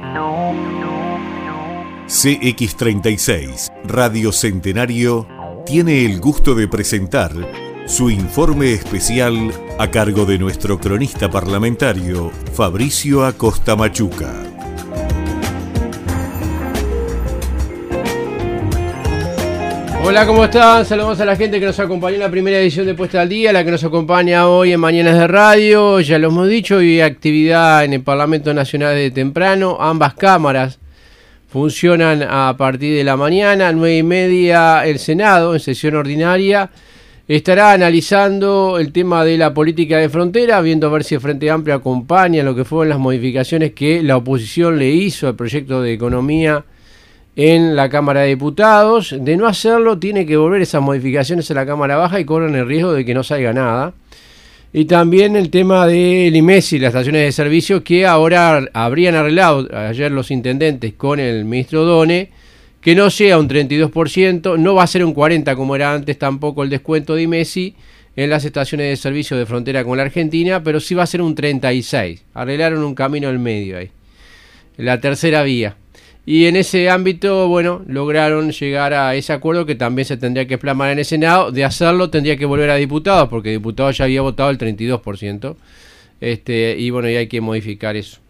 CX36 Radio Centenario tiene el gusto de presentar su informe especial a cargo de nuestro cronista parlamentario Fabricio Acosta Machuca. Hola, ¿cómo están? Saludos a la gente que nos acompañó en la primera edición de Puesta al Día, la que nos acompaña hoy en Mañanas de Radio. Ya lo hemos dicho, hoy hay actividad en el Parlamento Nacional de temprano. Ambas cámaras funcionan a partir de la mañana, 9:30. El Senado, en sesión ordinaria, estará analizando el tema de la política de frontera, viendo a ver si el Frente Amplio acompaña lo que fueron las modificaciones que la oposición le hizo al proyecto de economía en la Cámara de Diputados. De no hacerlo, tiene que volver esas modificaciones a la Cámara Baja y corren el riesgo de que no salga nada. Y también el tema del IMESI, las estaciones de servicio, que ahora habrían arreglado ayer los intendentes con el ministro Done, que no sea un 32%, no va a ser un 40% como era antes tampoco el descuento de IMESI en las estaciones de servicio de frontera con la Argentina, pero sí va a ser un 36%. Arreglaron un camino al medio ahí, la tercera vía. Y en ese ámbito, bueno, lograron llegar a ese acuerdo que también se tendría que plasmar en el Senado. De hacerlo, tendría que volver a diputados, porque diputados ya había votado el 32%. Y bueno, y hay que modificar eso.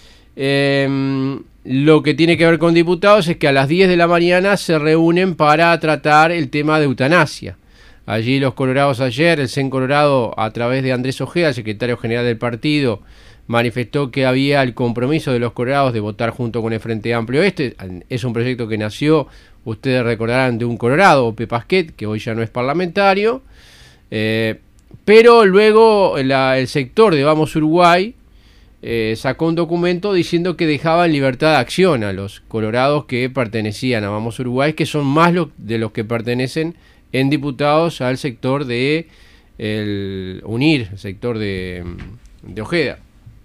Lo que tiene que ver con diputados es que a las 10 de la mañana se reúnen para tratar el tema de eutanasia. Allí los colorados ayer, el CEN Colorado, a través de Andrés Ojeda, secretario general del partido, manifestó que había el compromiso de los colorados de votar junto con el Frente Amplio. Es un proyecto que nació, ustedes recordarán, de un colorado, Ope Pasquet, que hoy ya no es parlamentario, pero luego el sector de Vamos Uruguay sacó un documento diciendo que dejaban libertad de acción a los colorados que pertenecían a Vamos Uruguay, que son más de los que pertenecen en diputados al sector de el UNIR, el sector de Ojeda.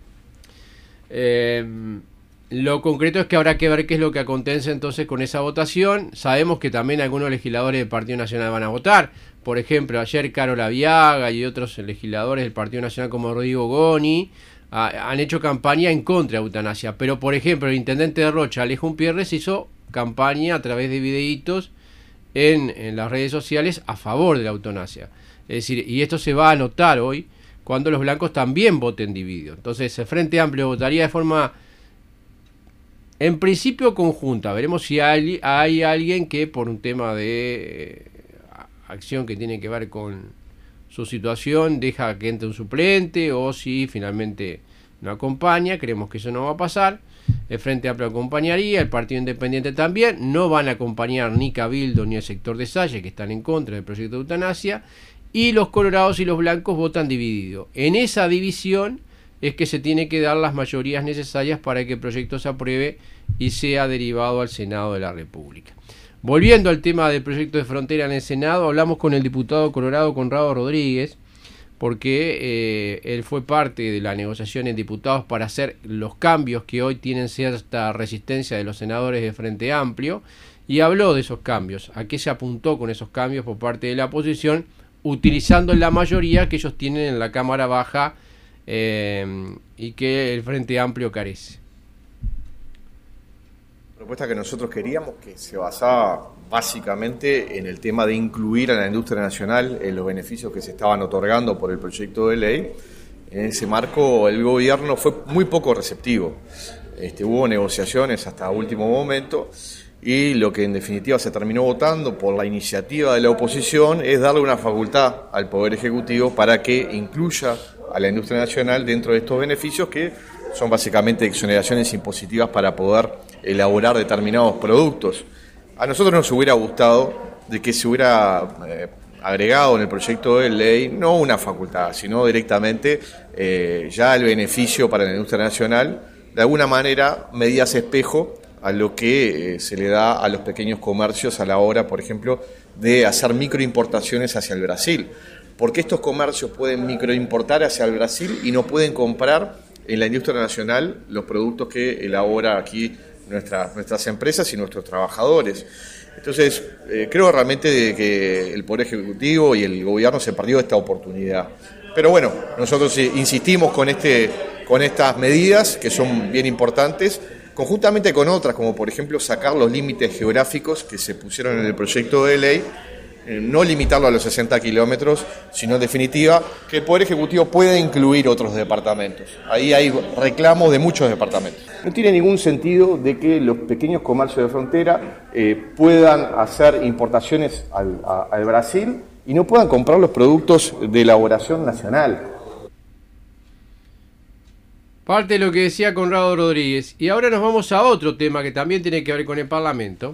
Lo concreto es que habrá que ver qué es lo que acontece entonces con esa votación. Sabemos que también algunos legisladores del Partido Nacional van a votar. Por ejemplo, ayer Carola Viaga y otros legisladores del Partido Nacional como Rodrigo Goni han hecho campaña en contra de la eutanasia. Pero, por ejemplo, el intendente de Rocha, Alejo Umpierres, hizo campaña a través de videitos en las redes sociales a favor de la eutanasia. Es decir, y esto se va a notar hoy cuando los blancos también voten dividido. Entonces el Frente Amplio votaría de forma, en principio, conjunta. Veremos si hay alguien que por un tema de acción que tiene que ver con su situación deja que entre un suplente, o si finalmente no acompaña. Creemos que eso no va a pasar. El Frente Amplio acompañaría, el Partido Independiente también. No van a acompañar ni Cabildo ni el sector de Salle, que están en contra del proyecto de eutanasia. Y los colorados y los blancos votan dividido. En esa división es que se tiene que dar las mayorías necesarias para que el proyecto se apruebe y sea derivado al Senado de la República. Volviendo al tema del proyecto de frontera en el Senado, hablamos con el diputado colorado Conrado Rodríguez, porque él fue parte de la negociación en diputados para hacer los cambios que hoy tienen cierta resistencia de los senadores de Frente Amplio, y habló de esos cambios, a qué se apuntó con esos cambios por parte de la oposición, utilizando la mayoría que ellos tienen en la Cámara Baja y que el Frente Amplio carece. La propuesta que nosotros queríamos, que se basaba básicamente en el tema de incluir a la industria nacional en los beneficios que se estaban otorgando por el proyecto de ley. En ese marco el gobierno fue muy poco receptivo. Hubo negociaciones hasta último momento, y lo que en definitiva se terminó votando por la iniciativa de la oposición es darle una facultad al Poder Ejecutivo para que incluya a la industria nacional dentro de estos beneficios, que son básicamente exoneraciones impositivas para poder elaborar determinados productos. A nosotros nos hubiera gustado de que se hubiera agregado en el proyecto de ley no una facultad, sino directamente ya el beneficio para la industria nacional, de alguna manera medidas espejo a lo que se le da a los pequeños comercios a la hora, por ejemplo, de hacer microimportaciones hacia el Brasil. Porque estos comercios pueden microimportar hacia el Brasil y no pueden comprar en la industria nacional los productos que elabora aquí nuestras empresas y nuestros trabajadores. Entonces, creo realmente que el Poder Ejecutivo y el Gobierno se perdió esta oportunidad. Pero bueno, nosotros insistimos con estas medidas que son bien importantes. conjuntamente con otras, como por ejemplo sacar los límites geográficos que se pusieron en el proyecto de ley, no limitarlo a los 60 kilómetros, sino en definitiva que el Poder Ejecutivo pueda incluir otros departamentos. Ahí hay reclamos de muchos departamentos. No tiene ningún sentido de que los pequeños comercios de frontera puedan hacer importaciones al Brasil y no puedan comprar los productos de elaboración nacional. Parte de lo que decía Conrado Rodríguez. Y ahora nos vamos a otro tema que también tiene que ver con el Parlamento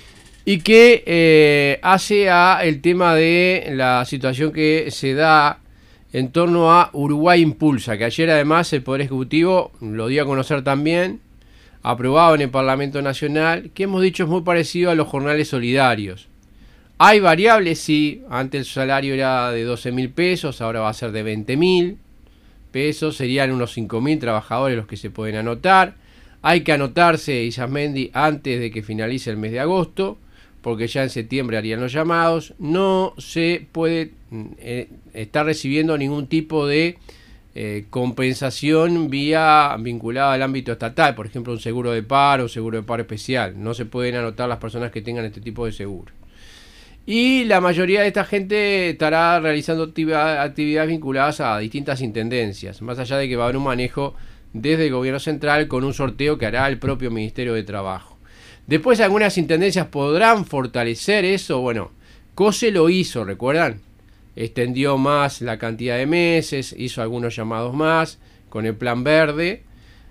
y que hace a el tema de la situación que se da en torno a Uruguay Impulsa, que ayer además el Poder Ejecutivo lo dio a conocer también, aprobado en el Parlamento Nacional, que hemos dicho es muy parecido a los jornales solidarios. Hay variables, sí, antes el salario era de 12.000 pesos, ahora va a ser de 20.000 pesos, serían unos 5.000 trabajadores los que se pueden anotar. Hay que anotarse, Isasmendi, antes de que finalice el mes de agosto, porque ya en septiembre harían los llamados. No se puede estar recibiendo ningún tipo de compensación vinculada al ámbito estatal, por ejemplo un seguro de paro especial. No se pueden anotar las personas que tengan este tipo de seguro. Y la mayoría de esta gente estará realizando actividades vinculadas a distintas intendencias, más allá de que va a haber un manejo desde el gobierno central con un sorteo que hará el propio Ministerio de Trabajo. Después algunas intendencias podrán fortalecer eso. Bueno, COSE lo hizo, ¿recuerdan? Extendió más la cantidad de meses, hizo algunos llamados más con el Plan Verde.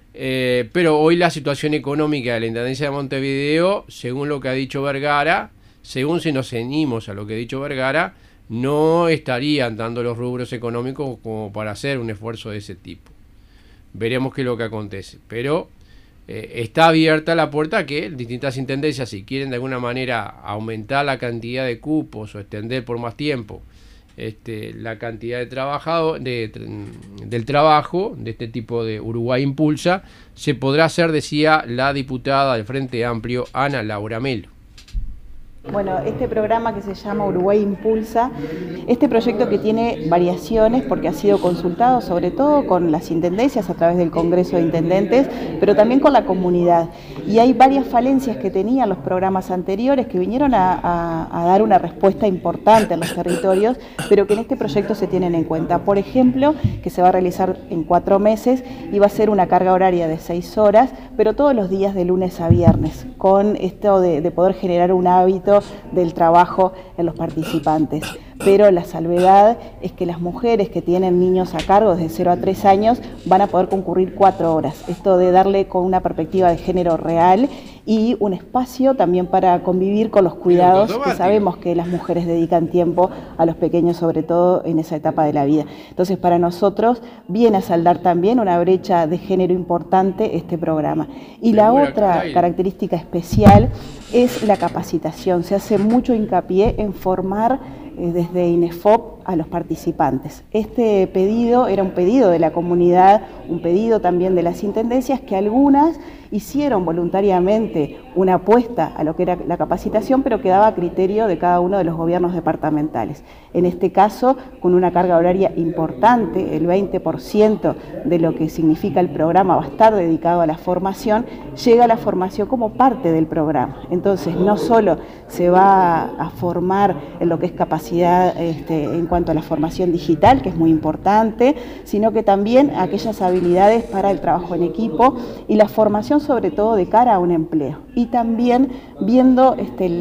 Pero hoy la situación económica de la Intendencia de Montevideo, según lo que ha dicho Vergara, según si nos ceñimos a lo que ha dicho Vergara, no estarían dando los rubros económicos como para hacer un esfuerzo de ese tipo. Veremos qué es lo que acontece. Pero está abierta la puerta a que distintas intendencias, si quieren de alguna manera aumentar la cantidad de cupos o extender por más tiempo la cantidad de trabajado, del trabajo de este tipo de Uruguay Impulsa, se podrá hacer, decía la diputada del Frente Amplio, Ana Laura Melo. Bueno, este programa que se llama Uruguay Impulsa, este proyecto que tiene variaciones porque ha sido consultado sobre todo con las intendencias a través del Congreso de Intendentes, pero también con la comunidad. Y hay varias falencias que tenían los programas anteriores que vinieron a dar una respuesta importante en los territorios, pero que en este proyecto se tienen en cuenta. Por ejemplo, que se va a realizar en 4 meses y va a ser una carga horaria de 6 horas, pero todos los días de lunes a viernes, con esto de poder generar un hábito del trabajo en los participantes. Pero la salvedad es que las mujeres que tienen niños a cargo desde 0 a 3 años van a poder concurrir 4 horas. Esto de darle con una perspectiva de género real y un espacio también para convivir con los cuidados que sabemos que las mujeres dedican tiempo a los pequeños, sobre todo en esa etapa de la vida. Entonces, para nosotros viene a saldar también una brecha de género importante este programa. Y la otra característica especial es la capacitación. Se hace mucho hincapié en formar desde INEFOP a los participantes. Este pedido era un pedido de la comunidad, un pedido también de las intendencias, que algunas hicieron voluntariamente una apuesta a lo que era la capacitación, pero quedaba a criterio de cada uno de los gobiernos departamentales. En este caso, con una carga horaria importante, el 20% de lo que significa el programa va a estar dedicado a la formación, llega la formación como parte del programa. Entonces, no solo se va a formar en lo que es capacidad en cuanto a la formación digital, que es muy importante, sino que también aquellas habilidades para el trabajo en equipo y la formación sobre todo de cara a un empleo. Y también viendo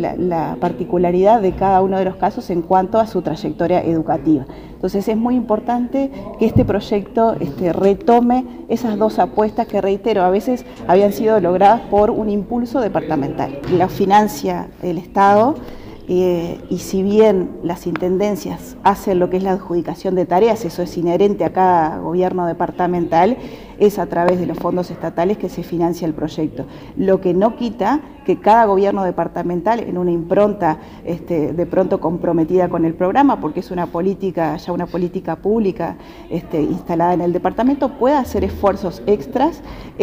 la particularidad de cada uno de los casos en cuanto a su trayectoria educativa. Entonces es muy importante que este proyecto retome esas dos apuestas que, reitero, a veces habían sido logradas por un impulso departamental. La financia el Estado. Y si bien las intendencias hacen lo que es la adjudicación de tareas, eso es inherente a cada gobierno departamental, es a través de los fondos estatales que se financia el proyecto. Lo que no quita que cada gobierno departamental, en una impronta de pronto comprometida con el programa, porque es una política pública instalada en el departamento, pueda hacer esfuerzos extras.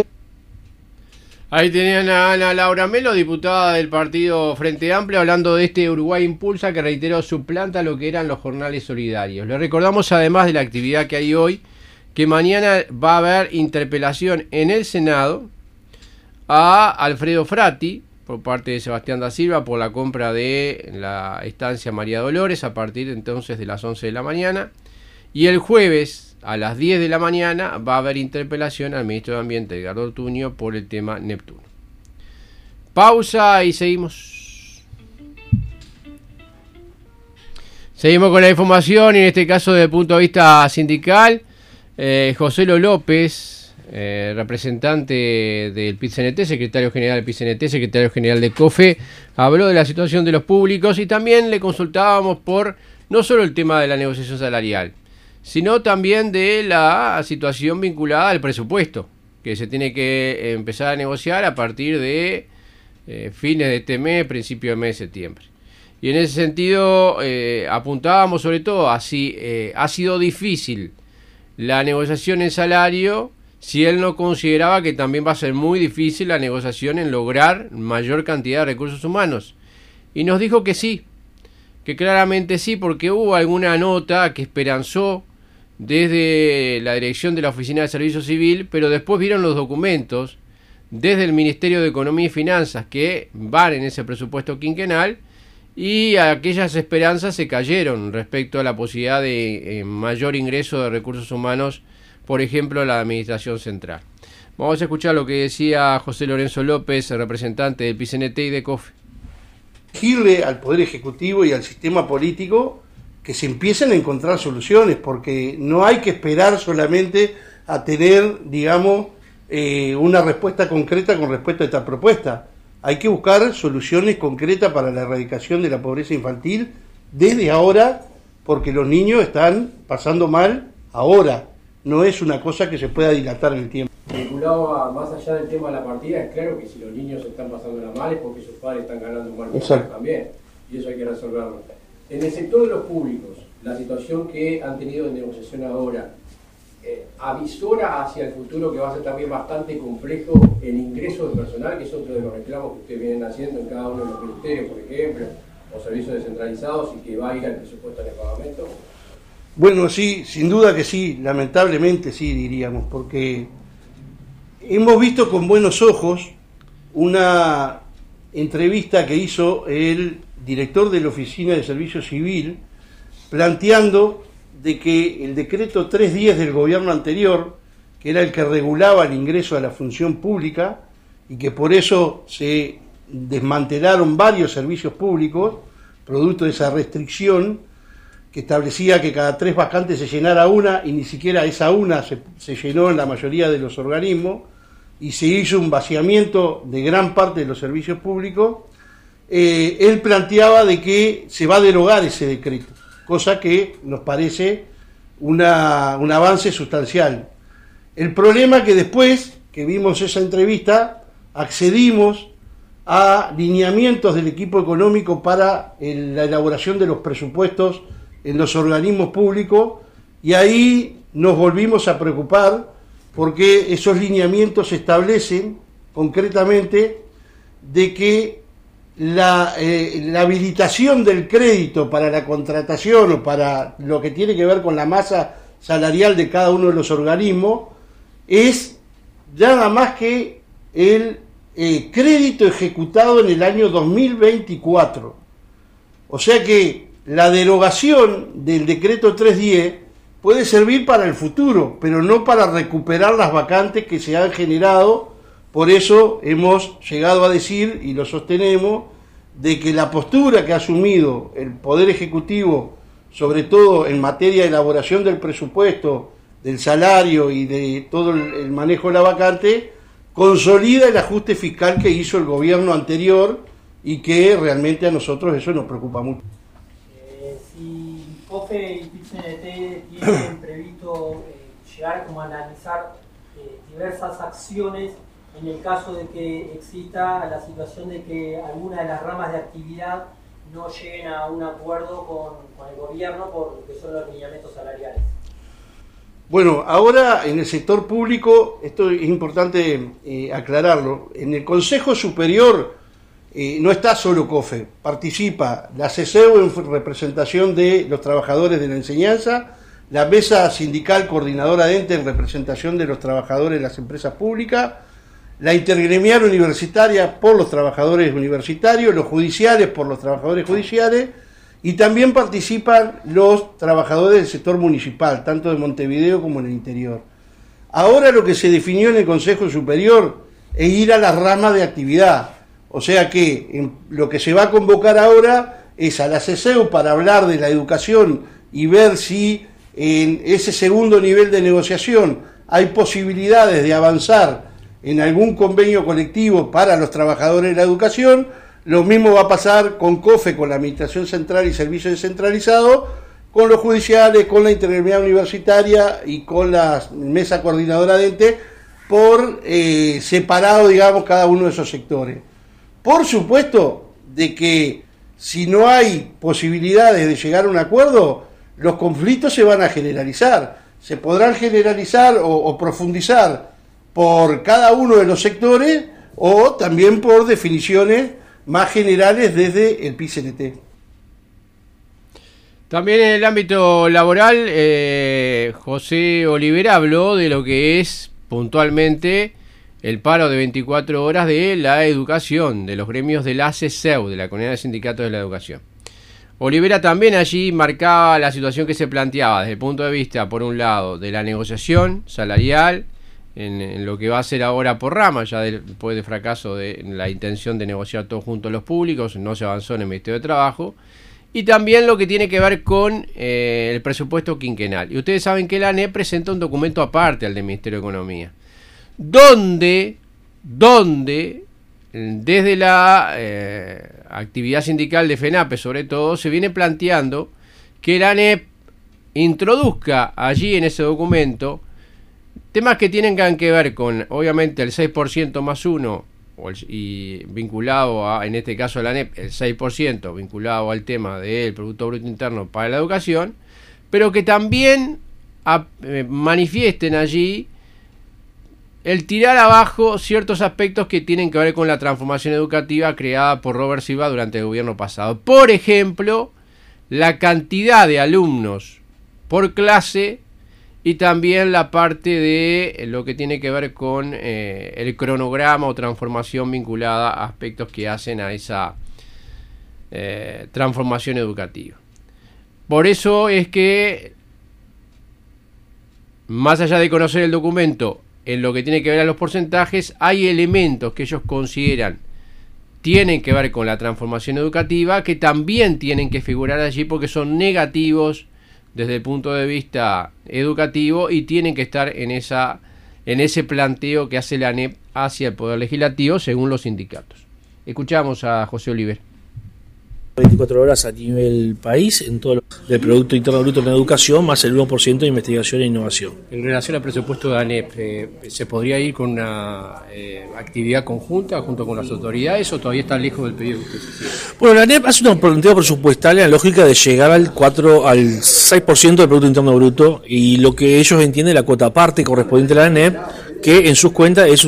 Ahí tenían a Ana Laura Melo, diputada del partido Frente Amplio, hablando de este Uruguay Impulsa que, reitero, suplanta lo que eran los jornales solidarios. Le recordamos, además de la actividad que hay hoy, que mañana va a haber interpelación en el Senado a Alfredo Frati, por parte de Sebastián da Silva, por la compra de la estancia María Dolores, a partir entonces de las 11 de la mañana. Y el jueves, a las 10 de la mañana, va a haber interpelación al ministro de Ambiente, Edgardo Ortuño, por el tema Neptuno. Pausa y seguimos. Seguimos con la información, y en este caso desde el punto de vista sindical, José López, representante del PIT-CNT, secretario general del PIT-CNT, secretario general de COFE, habló de la situación de los públicos, y también le consultábamos por no solo el tema de la negociación salarial, sino también de la situación vinculada al presupuesto, que se tiene que empezar a negociar a partir de fines de este mes, principio del mes de septiembre. Y en ese sentido apuntábamos sobre todo a si ha sido difícil la negociación en salario, si él no consideraba que también va a ser muy difícil la negociación en lograr mayor cantidad de recursos humanos. Y nos dijo que sí, que claramente sí, porque hubo alguna nota que esperanzó desde la dirección de la Oficina de Servicio Civil, pero después vieron los documentos desde el Ministerio de Economía y Finanzas que van en ese presupuesto quinquenal, y aquellas esperanzas se cayeron respecto a la posibilidad de mayor ingreso de recursos humanos, por ejemplo, a la Administración Central. Vamos a escuchar lo que decía José Lorenzo López, representante del PIT-CNT y de COFE. Exigirle al Poder Ejecutivo y al sistema político que se empiecen a encontrar soluciones, porque no hay que esperar solamente a tener, digamos, una respuesta concreta con respecto a esta propuesta. Hay que buscar soluciones concretas para la erradicación de la pobreza infantil desde ahora, porque los niños están pasando mal ahora. No es una cosa que se pueda dilatar en el tiempo. Vinculado a, más allá del tema de la partida, es claro que si los niños están pasando mal es porque sus padres están ganando mal también, y eso hay que resolverlo. En el sector de los públicos, la situación que han tenido de negociación ahora, avisora hacia el futuro que va a ser también bastante complejo el ingreso de personal, que es otro de los reclamos que ustedes vienen haciendo en cada uno de los ministerios, por ejemplo, o servicios descentralizados, y que va a ir al presupuesto de pagamento. Bueno, sí, sin duda que sí, lamentablemente sí, diríamos, porque hemos visto con buenos ojos una entrevista que hizo el director de la Oficina de Servicio Civil, planteando de que el decreto 310 del gobierno anterior, que era el que regulaba el ingreso a la función pública, y que por eso se desmantelaron varios servicios públicos, producto de esa restricción, que establecía que cada 3 vacantes se llenara una, y ni siquiera esa una se llenó en la mayoría de los organismos, y se hizo un vaciamiento de gran parte de los servicios públicos. Él planteaba de que se va a derogar ese decreto, cosa que nos parece un avance sustancial. El problema es que después que vimos esa entrevista, accedimos a lineamientos del equipo económico para la elaboración de los presupuestos en los organismos públicos, y ahí nos volvimos a preocupar, porque esos lineamientos establecen concretamente de que la habilitación del crédito para la contratación o para lo que tiene que ver con la masa salarial de cada uno de los organismos es nada más que el crédito ejecutado en el año 2024. O sea que la derogación del decreto 310 puede servir para el futuro, pero no para recuperar las vacantes que se han generado. Por eso hemos llegado a decir, y lo sostenemos, de que la postura que ha asumido el Poder Ejecutivo, sobre todo en materia de elaboración del presupuesto, del salario y de todo el manejo de la vacante, consolida el ajuste fiscal que hizo el gobierno anterior, y que realmente a nosotros eso nos preocupa mucho. Si COFE y PIT-CNT tienen previsto llegar como a analizar diversas acciones en el caso de que exista la situación de que alguna de las ramas de actividad no lleguen a un acuerdo con el gobierno por lo que son los lineamientos salariales. Bueno, ahora en el sector público, esto es importante aclararlo, en el Consejo Superior no está solo COFE, participa la CESEU en representación de los trabajadores de la enseñanza, la Mesa Sindical Coordinadora de Ente en representación de los trabajadores de las empresas públicas, la intergremial universitaria por los trabajadores universitarios, los judiciales por los trabajadores judiciales, y también participan los trabajadores del sector municipal, tanto de Montevideo como en el interior. Ahora lo que se definió en el Consejo Superior es ir a la rama de actividad, o sea que lo que se va a convocar ahora es a la CESEU para hablar de la educación y ver si en ese segundo nivel de negociación hay posibilidades de avanzar en algún convenio colectivo para los trabajadores de la educación. Lo mismo va a pasar con COFE, con la Administración Central y Servicios Descentralizados, con los judiciales, con la intergremial universitaria y con la mesa coordinadora de ente, por separado, digamos, cada uno de esos sectores. Por supuesto de que si no hay posibilidades de llegar a un acuerdo, los conflictos se van a generalizar. Se podrán generalizar o profundizar por cada uno de los sectores o también por definiciones más generales desde el PICNT. También en el ámbito laboral, José Olivera habló de lo que es puntualmente el paro de 24 horas de la educación, de los gremios de la CESEU, de la Comunidad de Sindicatos de la Educación. Olivera también allí marcaba la situación que se planteaba desde el punto de vista, por un lado, de la negociación salarial, en lo que va a ser ahora por rama, ya después del fracaso de la intención de negociar todos juntos los públicos, no se avanzó en el Ministerio de Trabajo, y también lo que tiene que ver con el presupuesto quinquenal. Y ustedes saben que la ANEP presenta un documento aparte al del Ministerio de Economía, donde desde la actividad sindical de FENAPE, sobre todo, se viene planteando que la ANEP introduzca allí en ese documento temas que tienen que ver con, obviamente, el 6% más 1, y vinculado a, en este caso, la ANEP, el 6% vinculado al tema del Producto Bruto Interno para la educación, pero que también manifiesten allí el tirar abajo ciertos aspectos que tienen que ver con la transformación educativa creada por Robert Silva durante el gobierno pasado. Por ejemplo, la cantidad de alumnos por clase y también la parte de lo que tiene que ver con el cronograma o transformación vinculada a aspectos que hacen a esa transformación educativa. Por eso es que, más allá de conocer el documento, en lo que tiene que ver a los porcentajes, hay elementos que ellos consideran tienen que ver con la transformación educativa que también tienen que figurar allí porque son negativos desde el punto de vista educativo y tienen que estar en ese planteo que hace la ANEP hacia el Poder Legislativo según los sindicatos. Escuchamos a José Oliver. 24 horas a nivel país en todo del Producto Interno Bruto en educación, más el 1% de investigación e innovación. En relación al presupuesto de ANEP, ¿se podría ir con una actividad conjunta junto con las autoridades o todavía está lejos del pedido que usted se tiene? Bueno, la ANEP hace un planteo presupuestal en la lógica de llegar al 6% del Producto Interno Bruto, y lo que ellos entienden la cuota parte correspondiente a la ANEP, que en sus cuentas es un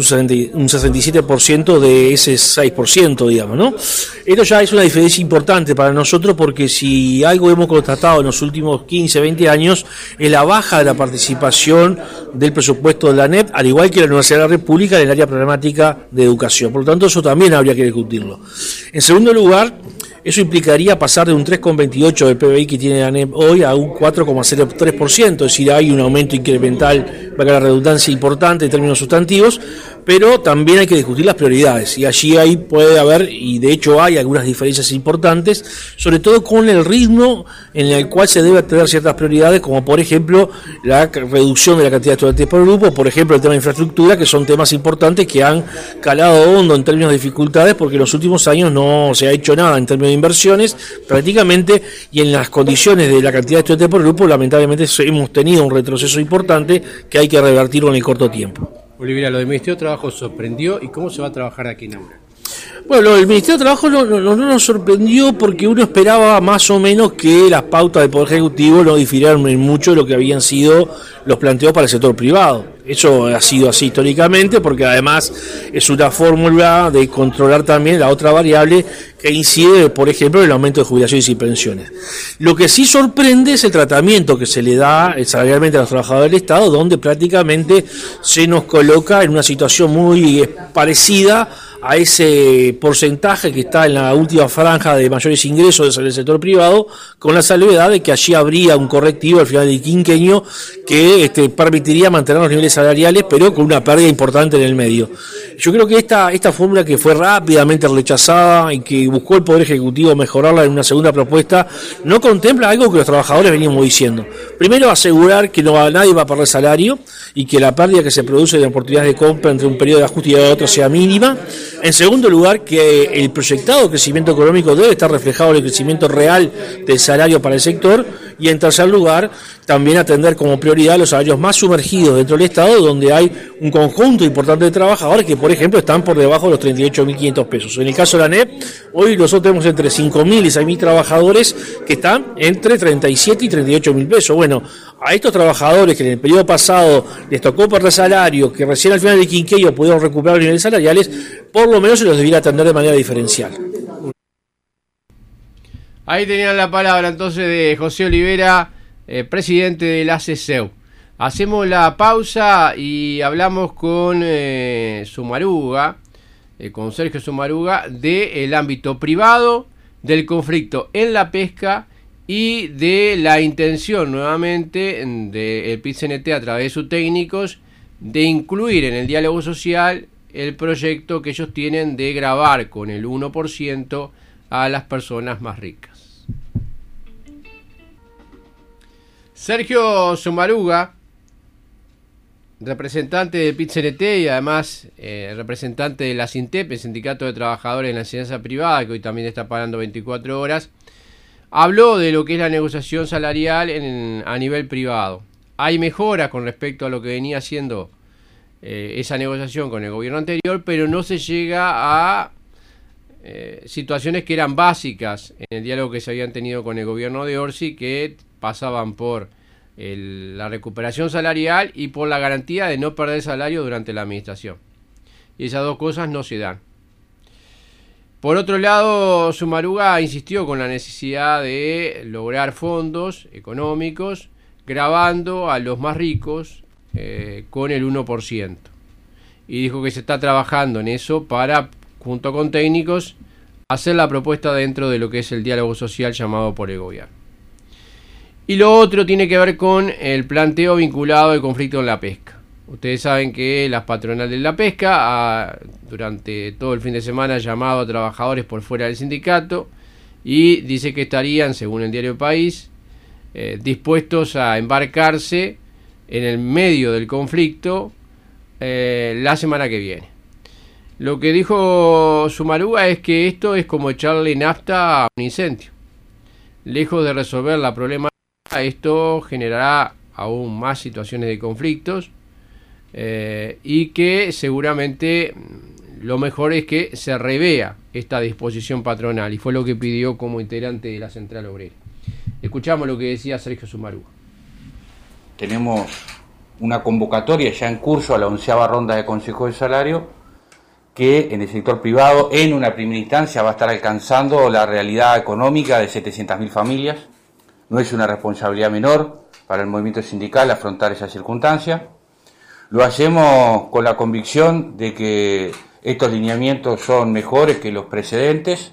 67% de ese 6%, digamos, ¿no? Esto ya es una diferencia importante para nosotros porque si algo hemos constatado en los últimos 15, 20 años es la baja de la participación del presupuesto de la ANEP, al igual que la Universidad de la República en el área programática de educación. Por lo tanto, eso también habría que discutirlo. En segundo lugar, eso implicaría pasar de un 3,28 del PBI que tiene la ANEP hoy a un 4,03%, es decir, hay un aumento incremental, para la redundancia, importante en términos sustantivos, pero también hay que discutir las prioridades, y allí puede haber, y de hecho hay algunas diferencias importantes, sobre todo con el ritmo en el cual se debe tener ciertas prioridades, como por ejemplo la reducción de la cantidad de estudiantes por grupo, por ejemplo el tema de infraestructura, que son temas importantes que han calado hondo en términos de dificultades, porque en los últimos años no se ha hecho nada en términos de inversiones prácticamente, y en las condiciones de la cantidad de estudiantes por grupo lamentablemente hemos tenido un retroceso importante que hay que revertirlo en el corto tiempo. Olivera, lo del Ministerio de Trabajo sorprendió, ¿y cómo se va a trabajar aquí en Aura? Bueno, lo del Ministerio de Trabajo no nos sorprendió porque uno esperaba más o menos que las pautas del Poder Ejecutivo no difirieran mucho de lo que habían sido los planteos para el sector privado. Eso ha sido así históricamente, porque además es una fórmula de controlar también la otra variable que incide, por ejemplo, en el aumento de jubilaciones y pensiones. Lo que sí sorprende es el tratamiento que se le da salarialmente a los trabajadores del Estado, donde prácticamente se nos coloca en una situación muy parecida a ese porcentaje que está en la última franja de mayores ingresos del sector privado, con la salvedad de que allí habría un correctivo al final del quinquenio que permitiría mantener los niveles salariales, pero con una pérdida importante en el medio. Yo creo que esta fórmula, que fue rápidamente rechazada y que buscó el Poder Ejecutivo mejorarla en una segunda propuesta, no contempla algo que los trabajadores veníamos diciendo. Primero, asegurar que nadie va a perder salario y que la pérdida que se produce de oportunidades de compra entre un periodo de ajuste y otro sea mínima. En segundo lugar, que el proyectado crecimiento económico debe estar reflejado en el crecimiento real del salario para el sector. Y en tercer lugar, también atender como prioridad los salarios más sumergidos dentro del Estado, donde hay un conjunto importante de trabajadores que, por ejemplo, están por debajo de los 38.500 pesos. En el caso de la ANEP, hoy nosotros tenemos entre 5.000 y 6.000 trabajadores que están entre 37 y 38.000 pesos. Bueno, a estos trabajadores que en el periodo pasado les tocó perder salario, que recién al final del quinquenio pudieron recuperar los niveles salariales, por lo menos se los debiera atender de manera diferencial. Ahí tenían la palabra entonces de José Olivera, presidente de la CESEU. Hacemos la pausa y hablamos con Sumaruga, con Sergio Sumaruga, del ámbito privado, del conflicto en la pesca y de la intención nuevamente del PIT-CNT a través de sus técnicos de incluir en el diálogo social el proyecto que ellos tienen de gravar con el 1% a las personas más ricas. Sergio Sumaruga, representante del PIT-CNT y además representante de la SINTEP, el Sindicato de Trabajadores en la Enseñanza Privada, que hoy también está pagando 24 horas, habló de lo que es la negociación salarial a nivel privado. Hay mejoras con respecto a lo que venía haciendo esa negociación con el gobierno anterior, pero no se llega a situaciones que eran básicas en el diálogo que se habían tenido con el gobierno de Orsi, que pasaban por la recuperación salarial y por la garantía de no perder salario durante la administración. Y esas dos cosas no se dan. Por otro lado, Sumaruga insistió con la necesidad de lograr fondos económicos gravando a los más ricos con el 1%. Y dijo que se está trabajando en eso para, junto con técnicos, hacer la propuesta dentro de lo que es el diálogo social llamado por el gobierno. Y lo otro tiene que ver con el planteo vinculado al conflicto en la pesca. Ustedes saben que la patronal de la pesca durante todo el fin de semana ha llamado a trabajadores por fuera del sindicato y dice que estarían, según el diario País, dispuestos a embarcarse en el medio del conflicto la semana que viene. Lo que dijo Sumaruga es que esto es como echarle nafta a un incendio. Lejos de resolver la problemática, esto generará aún más situaciones de conflictos y que seguramente lo mejor es que se revea esta disposición patronal, y fue lo que pidió como integrante de la Central Obrera. Escuchamos lo que decía Sergio Sumaruga. Tenemos una convocatoria ya en curso a la 11ª ronda de Consejo de Salario, que en el sector privado, en una primera instancia, va a estar alcanzando la realidad económica de 700.000 familias. No es una responsabilidad menor para el movimiento sindical afrontar esa circunstancia. Lo hacemos con la convicción de que estos lineamientos son mejores que los precedentes,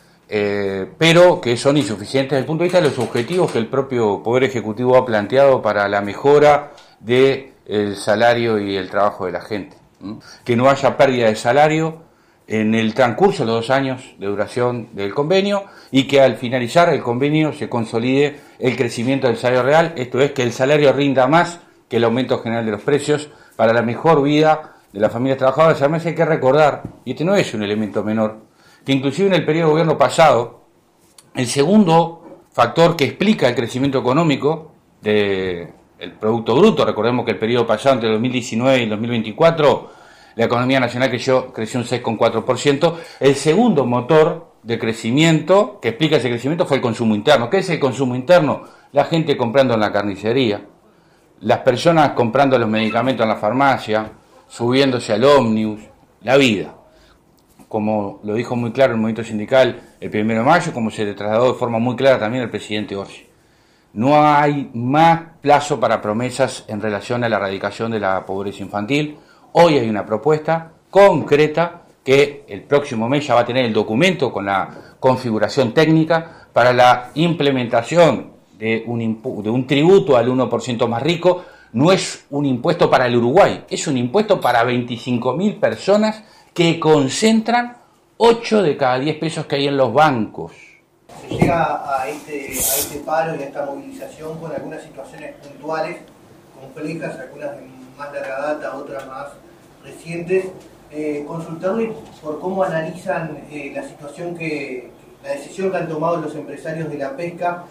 pero que son insuficientes desde el punto de vista de los objetivos que el propio Poder Ejecutivo ha planteado para la mejora del salario y el trabajo de la gente. Que no haya pérdida de salario en el transcurso de los 2 años de duración del convenio y que al finalizar el convenio se consolide el crecimiento del salario real, esto es, que el salario rinda más que el aumento general de los precios para la mejor vida de las familias trabajadoras. Además hay que recordar, y este no es un elemento menor, que inclusive en el periodo de gobierno pasado, el segundo factor que explica el crecimiento económico del Producto Bruto, recordemos que el periodo pasado entre el 2019 y el 2024, la economía nacional creció un 6,4%. El segundo motor de crecimiento que explica ese crecimiento fue el consumo interno. ¿Qué es el consumo interno? La gente comprando en la carnicería, las personas comprando los medicamentos en la farmacia, subiéndose al ómnibus, la vida. Como lo dijo muy claro el movimiento sindical el 1 de mayo, como se le trasladó de forma muy clara también el presidente Orsi. No hay más plazo para promesas en relación a la erradicación de la pobreza infantil. Hoy hay una propuesta concreta que el próximo mes ya va a tener el documento con la configuración técnica para la implementación de un tributo al 1% más rico. No es un impuesto para el Uruguay, es un impuesto para 25.000 personas que concentran 8 de cada 10 pesos que hay en los bancos. Se llega a este paro y a esta movilización con algunas situaciones puntuales, complejas, algunas de más larga data, otras más recientes. Consultarle por cómo analizan la situación la decisión que han tomado los empresarios de la pesca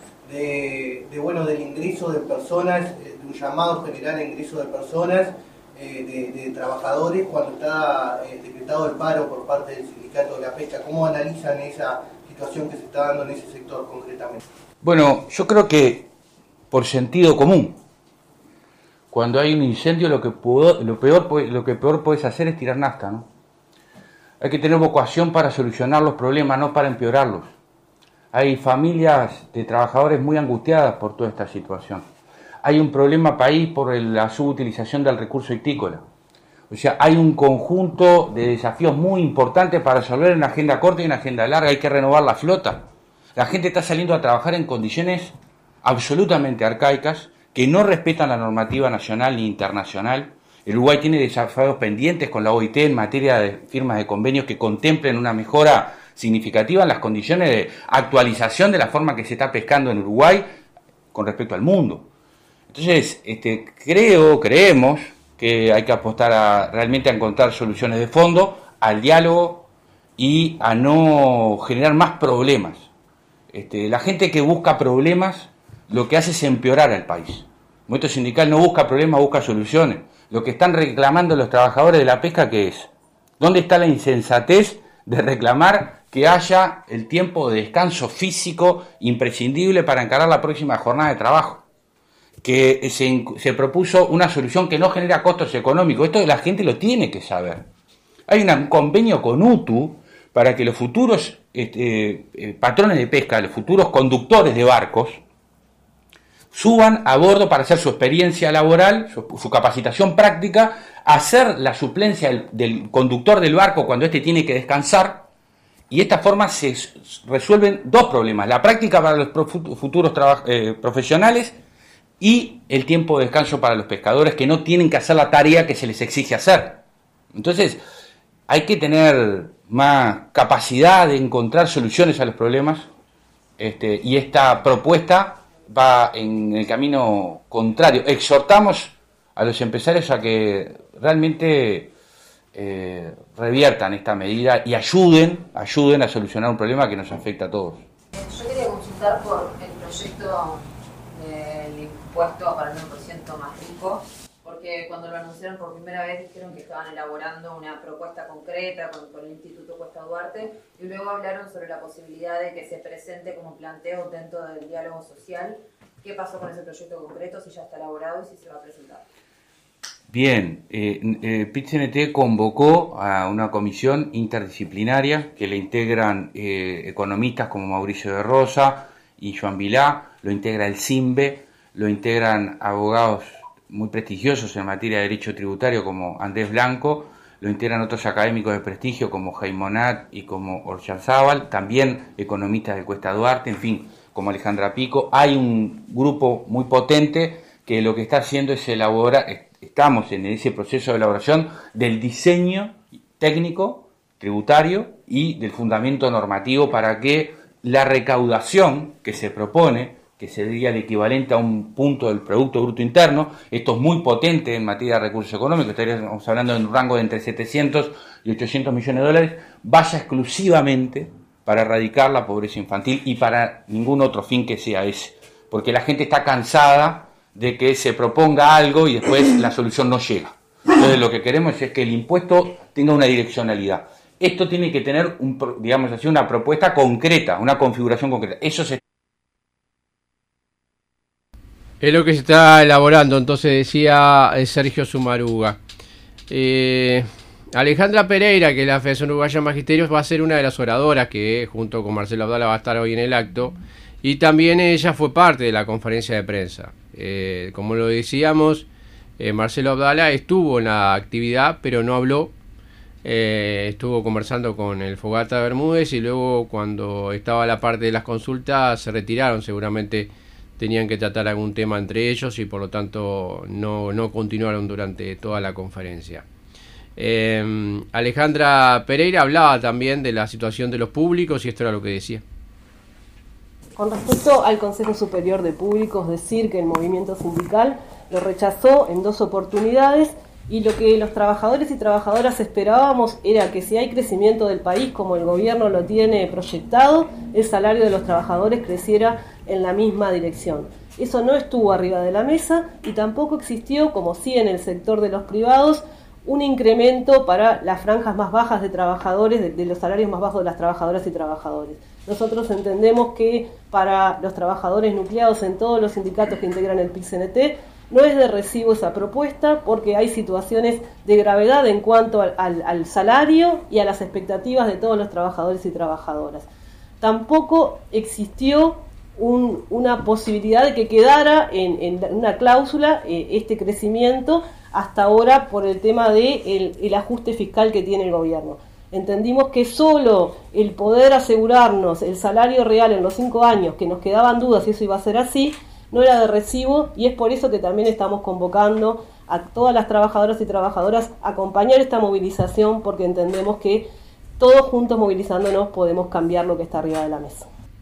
del ingreso de personas, de un llamado general a ingreso de personas, de trabajadores cuando está decretado el paro por parte del sindicato de la pesca. ¿Cómo analizan esa situación que se está dando en ese sector concretamente? Bueno, yo creo que por sentido común, cuando hay un incendio lo que peor puedes hacer es tirar nafta, ¿no? Hay que tener vocación para solucionar los problemas, no para empeorarlos. Hay familias de trabajadores muy angustiadas por toda esta situación. Hay un problema país por la subutilización del recurso hictícola. O sea, hay un conjunto de desafíos muy importantes para resolver en una agenda corta y en una agenda larga. Hay que renovar la flota. La gente está saliendo a trabajar en condiciones absolutamente arcaicas que no respetan la normativa nacional ni internacional. El Uruguay tiene desafíos pendientes con la OIT en materia de firmas de convenios que contemplen una mejora significativa en las condiciones de actualización de la forma que se está pescando en Uruguay con respecto al mundo. Entonces, creemos que hay que apostar realmente a encontrar soluciones de fondo, al diálogo y a no generar más problemas. La gente que busca problemas lo que hace es empeorar al país. El movimiento sindical no busca problemas, busca soluciones. Lo que están reclamando los trabajadores de la pesca, ¿qué es? ¿Dónde está la insensatez de reclamar que haya el tiempo de descanso físico imprescindible para encarar la próxima jornada de trabajo? Que se propuso una solución que no genera costos económicos. Esto la gente lo tiene que saber. Hay un convenio con UTU para que los futuros patrones de pesca, los futuros conductores de barcos, suban a bordo para hacer su experiencia laboral, su capacitación práctica, hacer la suplencia del conductor del barco cuando éste tiene que descansar, y de esta forma se resuelven dos problemas: la práctica para los futuros profesionales y el tiempo de descanso para los pescadores que no tienen que hacer la tarea que se les exige hacer. Entonces, hay que tener más capacidad de encontrar soluciones a los problemas, y esta propuesta va en el camino contrario. Exhortamos a los empresarios a que realmente reviertan esta medida y ayuden a solucionar un problema que nos afecta a todos. Yo quería consultar por el proyecto del impuesto para el 1% más rico, porque cuando lo anunciaron por primera vez dijeron que estaban elaborando una propuesta concreta con el Instituto Cuesta Duarte, y luego hablaron sobre la posibilidad de que se presente como planteo dentro del diálogo social. ¿Qué pasó con ese proyecto concreto? Si ya está elaborado y si se va a presentar. Bien, PIT-CNT convocó a una comisión interdisciplinaria que le integran economistas como Mauricio de Rosa y Joan Vilá, lo integra el CIMBE, lo integran abogados muy prestigiosos en materia de derecho tributario como Andrés Blanco, lo integran otros académicos de prestigio como Jaimonat y como Orcharzábal, también economistas de Cuesta Duarte, en fin, como Alejandra Pico. Hay un grupo muy potente que lo que está haciendo es estamos en ese proceso de elaboración del diseño técnico, tributario y del fundamento normativo para que la recaudación que se propone, que sería el equivalente a un punto del Producto Bruto Interno, esto es muy potente en materia de recursos económicos, estaríamos hablando de un rango de entre 700 y 800 millones de dólares, vaya exclusivamente para erradicar la pobreza infantil y para ningún otro fin que sea ese, porque la gente está cansada de que se proponga algo y después la solución no llega. Entonces lo que queremos es que el impuesto tenga una direccionalidad. Esto tiene que tener, digamos así, una propuesta concreta, una configuración concreta. Eso se Es lo que se está elaborando, entonces decía Sergio Sumaruga. Alejandra Pereira, que es la Federación Uruguaya de Magisterios, va a ser una de las oradoras que junto con Marcelo Abdala va a estar hoy en el acto, y también ella fue parte de la conferencia de prensa. Como lo decíamos, Marcelo Abdala estuvo en la actividad pero no habló, estuvo conversando con el Fogata Bermúdez y luego cuando estaba la parte de las consultas se retiraron, seguramente tenían que tratar algún tema entre ellos y por lo tanto no continuaron durante toda la conferencia. Alejandra Pereira hablaba también de la situación de los públicos y esto era lo que decía. Con respecto al Consejo Superior de Públicos, decir que el movimiento sindical lo rechazó en 2 oportunidades y lo que los trabajadores y trabajadoras esperábamos era que si hay crecimiento del país como el gobierno lo tiene proyectado, el salario de los trabajadores creciera en la misma dirección. Eso no estuvo arriba de la mesa y tampoco existió, como sí en el sector de los privados, un incremento para las franjas más bajas de trabajadores, de los salarios más bajos de las trabajadoras y trabajadores. Nosotros entendemos que para los trabajadores nucleados en todos los sindicatos que integran el PIT-CNT no es de recibo esa propuesta porque hay situaciones de gravedad en cuanto al salario y a las expectativas de todos los trabajadores y trabajadoras. Tampoco existió una posibilidad de que quedara en una cláusula este crecimiento hasta ahora por el tema de el ajuste fiscal que tiene el gobierno. Entendimos que solo el poder asegurarnos el salario real en los 5 años, que nos quedaban dudas si eso iba a ser así, no era de recibo y es por eso que también estamos convocando a todas las trabajadoras y trabajadoras a acompañar esta movilización porque entendemos que todos juntos movilizándonos podemos cambiar lo que está arriba de la mesa.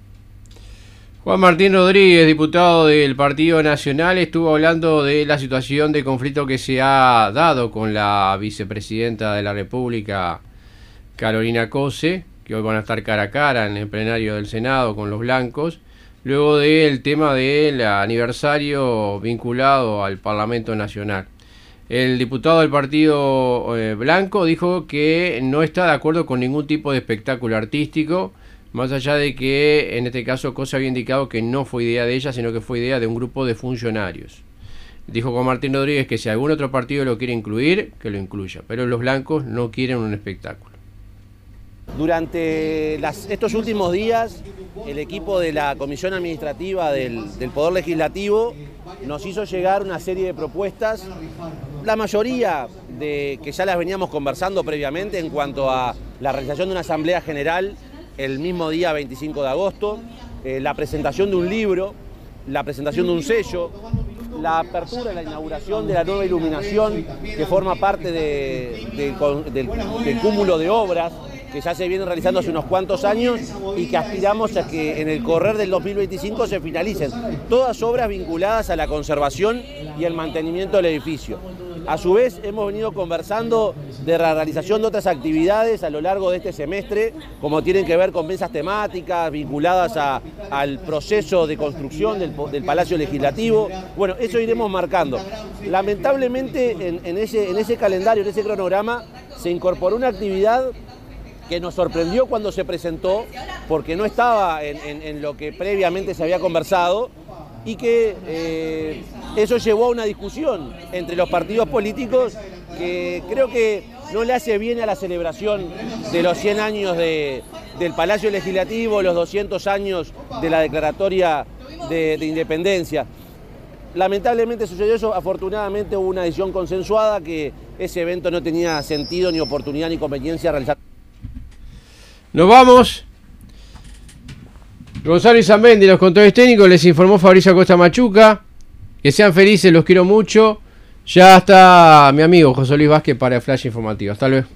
Juan Martín Rodríguez, diputado del Partido Nacional, estuvo hablando de la situación de conflicto que se ha dado con la vicepresidenta de la República, Carolina Cose, que hoy van a estar cara a cara en el plenario del Senado con los blancos, luego del tema del aniversario vinculado al Parlamento Nacional. El diputado del Partido Blanco dijo que no está de acuerdo con ningún tipo de espectáculo artístico, más allá de que en este caso Cose había indicado que no fue idea de ella, sino que fue idea de un grupo de funcionarios. Dijo Juan Martín Rodríguez que si algún otro partido lo quiere incluir, que lo incluya, pero los blancos no quieren un espectáculo. Durante estos últimos días, el equipo de la Comisión Administrativa del Poder Legislativo nos hizo llegar una serie de propuestas, la mayoría de que ya las veníamos conversando previamente en cuanto a la realización de una asamblea general el mismo día 25 de agosto, la presentación de un libro, la presentación de un sello, la apertura y la inauguración de la nueva iluminación que forma parte del cúmulo de obras que ya se vienen realizando hace unos cuantos años y que aspiramos a que en el correr del 2025 se finalicen. Todas obras vinculadas a la conservación y el mantenimiento del edificio. A su vez, hemos venido conversando de la realización de otras actividades a lo largo de este semestre, como tienen que ver con mesas temáticas vinculadas al proceso de construcción del Palacio Legislativo. Bueno, eso iremos marcando. Lamentablemente, en ese calendario, en ese cronograma, se incorporó una actividad que nos sorprendió cuando se presentó, porque no estaba en lo que previamente se había conversado, y que eso llevó a una discusión entre los partidos políticos que creo que no le hace bien a la celebración de los 100 años del Palacio Legislativo, los 200 años de la Declaratoria de Independencia. Lamentablemente sucedió eso, afortunadamente hubo una decisión consensuada que ese evento no tenía sentido, ni oportunidad, ni conveniencia realizar. Nos vamos. Gonzalo Izamendi, los controles técnicos, les informó Fabricio Acosta Machuca. Que sean felices, los quiero mucho. Ya está mi amigo José Luis Vázquez para el Flash Informativo. Hasta luego.